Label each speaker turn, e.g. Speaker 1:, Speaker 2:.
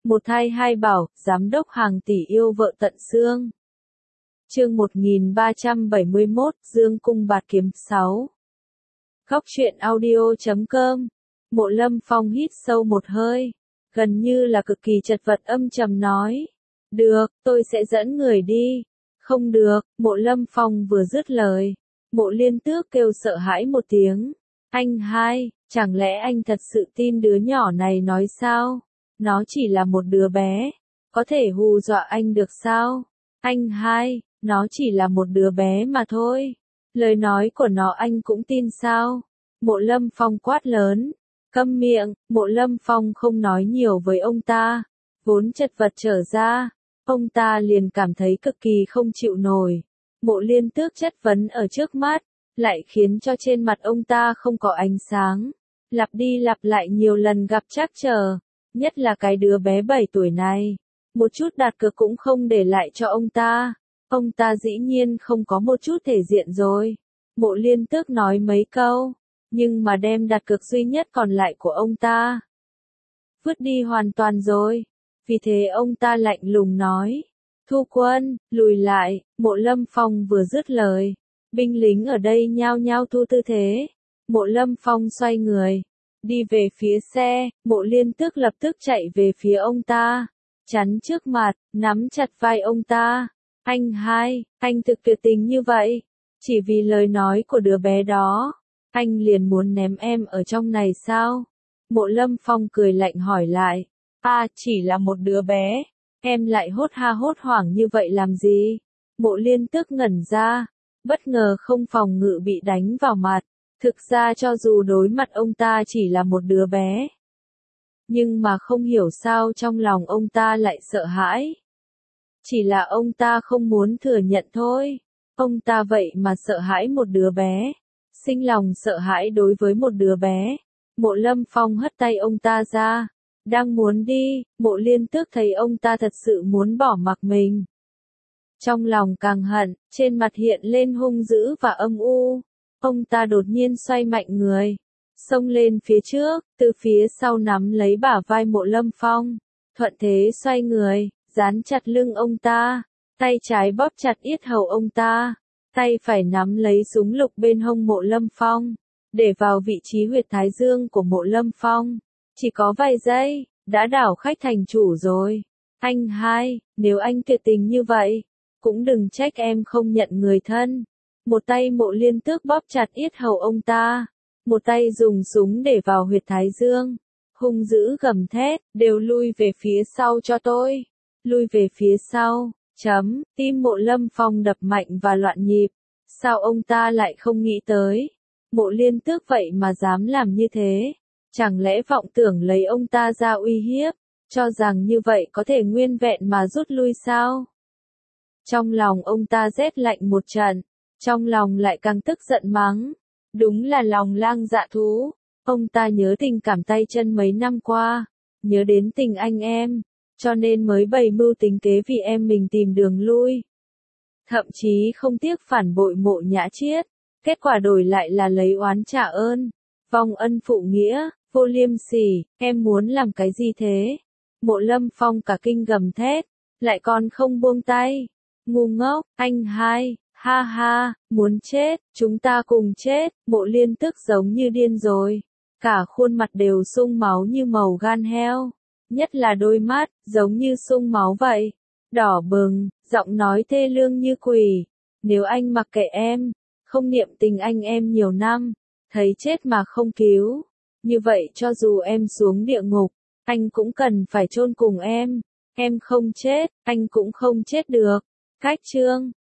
Speaker 1: Một thai hai bảo, giám đốc hàng tỷ yêu vợ tận xương. Chương 1371, Dương cung bạt kiếm 6. Góc truyện audio.com. Mộ Lâm Phong hít sâu một hơi, gần như là cực kỳ chật vật âm trầm nói. Được, tôi sẽ dẫn người đi. Không được, Mộ Lâm Phong vừa dứt lời. Mộ Liên Tước kêu sợ hãi một tiếng. Anh hai, chẳng lẽ anh thật sự tin đứa nhỏ này nói sao? Nó chỉ là một đứa bé, có thể hù dọa anh được sao? Anh hai, nó chỉ là một đứa bé mà thôi. Lời nói của nó anh cũng tin sao? Mộ Lâm Phong quát lớn. Câm miệng, Mộ Lâm Phong không nói nhiều với ông ta. Vốn chật vật trở ra, ông ta liền cảm thấy cực kỳ không chịu nổi. Mộ Liên Tước chất vấn ở trước mắt, lại khiến cho trên mặt ông ta không có ánh sáng. Lặp đi lặp lại nhiều lần gặp trắc trở, nhất là cái đứa bé 7 tuổi này. Một chút đặt cược cũng không để lại cho ông ta. Ông ta dĩ nhiên không có một chút thể diện rồi. Mộ Liên Tước nói mấy câu, nhưng mà đem đặt cược duy nhất còn lại của ông ta vứt đi hoàn toàn rồi. Vì thế ông ta lạnh lùng nói, thu quân, lùi lại. Mộ Lâm Phong vừa dứt lời, binh lính ở đây nhao nhao thu tư thế. Mộ Lâm Phong xoay người, đi về phía xe. Mộ Liên Tước lập tức chạy về phía ông ta, chắn trước mặt, nắm chặt vai ông ta. Anh hai, anh thực tuyệt tình như vậy, chỉ vì lời nói của đứa bé đó, anh liền muốn ném em ở trong này sao? Mộ Lâm Phong cười lạnh hỏi lại, chỉ là một đứa bé, em lại hốt ha hốt hoảng như vậy làm gì? Mộ Liên Tước ngẩn ra, bất ngờ không phòng ngự bị đánh vào mặt. Thực ra cho dù đối mặt ông ta chỉ là một đứa bé, nhưng mà không hiểu sao trong lòng ông ta lại sợ hãi. Chỉ là ông ta không muốn thừa nhận thôi. Ông ta vậy mà sợ hãi một đứa bé. Sinh lòng sợ hãi đối với một đứa bé. Mộ Lâm Phong hất tay ông ta ra. Đang muốn đi, Mộ Liên Tước thấy ông ta thật sự muốn bỏ mặc mình. Trong lòng càng hận, trên mặt hiện lên hung dữ và âm u. Ông ta đột nhiên xoay mạnh người, xông lên phía trước, từ phía sau nắm lấy bả vai Mộ Lâm Phong. Thuận thế xoay người, dán chặt lưng ông ta, tay trái bóp chặt yết hầu ông ta, tay phải nắm lấy súng lục bên hông Mộ Lâm Phong, để vào vị trí huyệt thái dương của Mộ Lâm Phong. Chỉ có vài giây, đã đảo khách thành chủ rồi. Anh hai, nếu anh tuyệt tình như vậy, cũng đừng trách em không nhận người thân. Một tay Mộ Liên Tước bóp chặt yết hầu ông ta, một tay dùng súng để vào huyệt thái dương, hung dữ gầm thét, đều lui về phía sau cho tôi. Lui về phía sau, tim Mộ Lâm Phong đập mạnh và loạn nhịp. Sao ông ta lại không nghĩ tới? Mộ Liên Tước vậy mà dám làm như thế. Chẳng lẽ vọng tưởng lấy ông ta ra uy hiếp, cho rằng như vậy có thể nguyên vẹn mà rút lui sao? Trong lòng ông ta rét lạnh một trận, trong lòng lại càng tức giận mắng. Đúng là lòng lang dạ thú. Ông ta nhớ tình cảm tay chân mấy năm qua, nhớ đến tình anh em, cho nên mới bày mưu tính kế vì em mình tìm đường lui. Thậm chí không tiếc phản bội Mộ Nhã Chiết, kết quả đổi lại là lấy oán trả ơn, vong ân phụ nghĩa, vô liêm sỉ. Em muốn làm cái gì thế? Mộ Lâm Phong cả kinh gầm thét, lại còn không buông tay. Ngu ngốc, anh hai, ha ha, muốn chết, chúng ta cùng chết. Mộ Liên Tước giống như điên rồi, cả khuôn mặt đều sung máu như màu gan heo, nhất là đôi mắt, giống như sung máu vậy, đỏ bừng, giọng nói thê lương như quỷ. Nếu anh mặc kệ em, không niệm tình anh em nhiều năm, thấy chết mà không cứu, như vậy cho dù em xuống địa ngục, anh cũng cần phải chôn cùng em không chết, anh cũng không chết được. Cách chương